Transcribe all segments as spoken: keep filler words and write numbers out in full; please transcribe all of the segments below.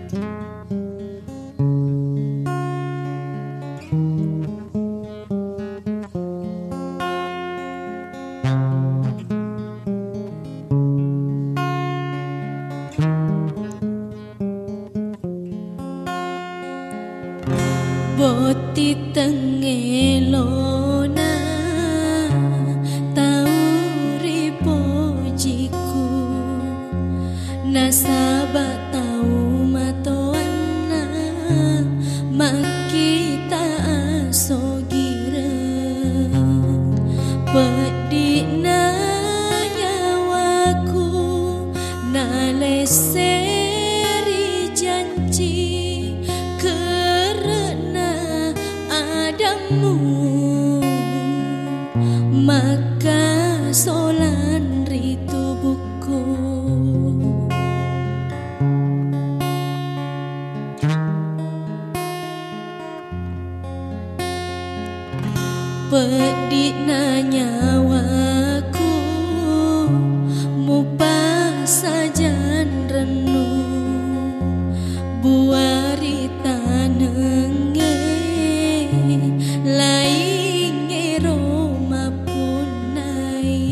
Boti tengelona tauri pojiku nasaba tau matoana makita asogira pedina nyawaku naleseri janji maka solan ritu buku pedina nyawaku mupa sajan renu buari tanenge lainge Roma punai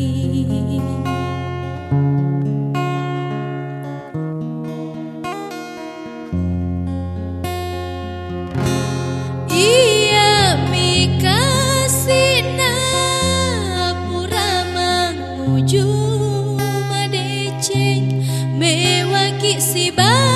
iya mikasina pura manguju madeceng mewaki si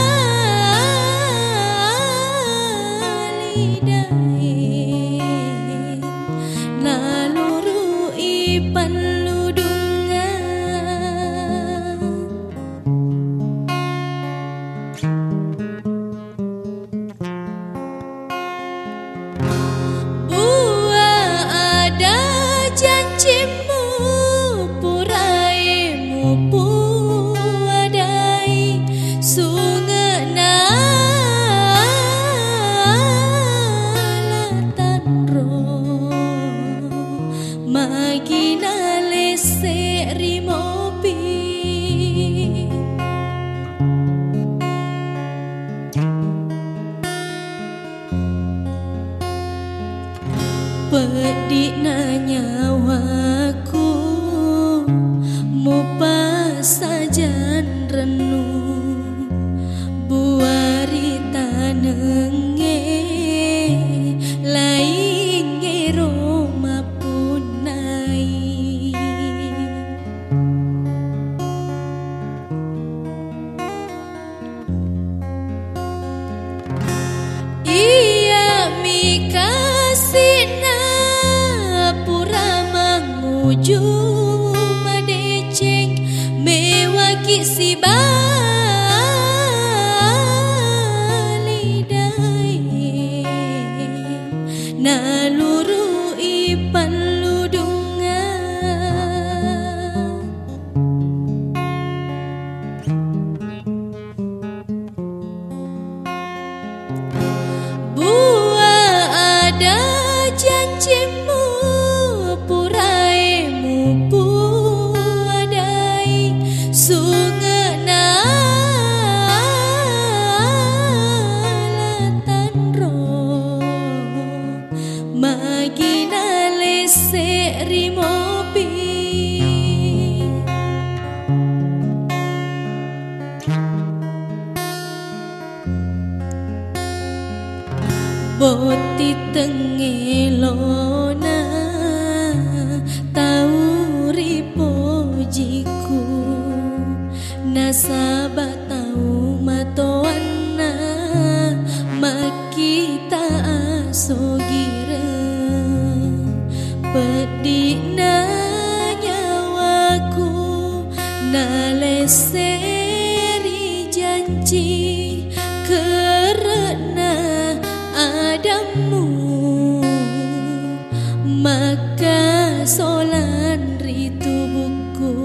janjimu puraimu puadai sungena latanro magina leseri mopi pedina nyawaku mupa sajan renu buari tanenge lainge Roma punai iya mikasina pura manguju madeceng mewaki si balidai naluru ipan ludunga bua ada janjimu puraimu puadai sungena latanro magina leseri mopi boti tengelona tauri pojiku nasaba tau matoana makita asogira pedina nyawaku naleseri janji karena adamu maka solan ritu buku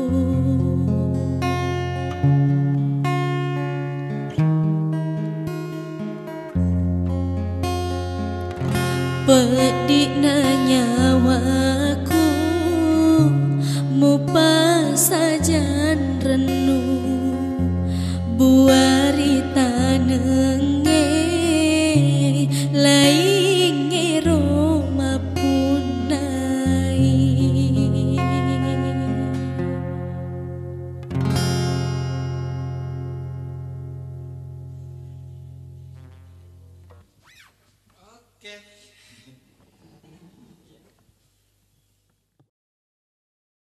pedina nyawaku mupa sajan renu buari tan panenge lainge Roma punai. Oke.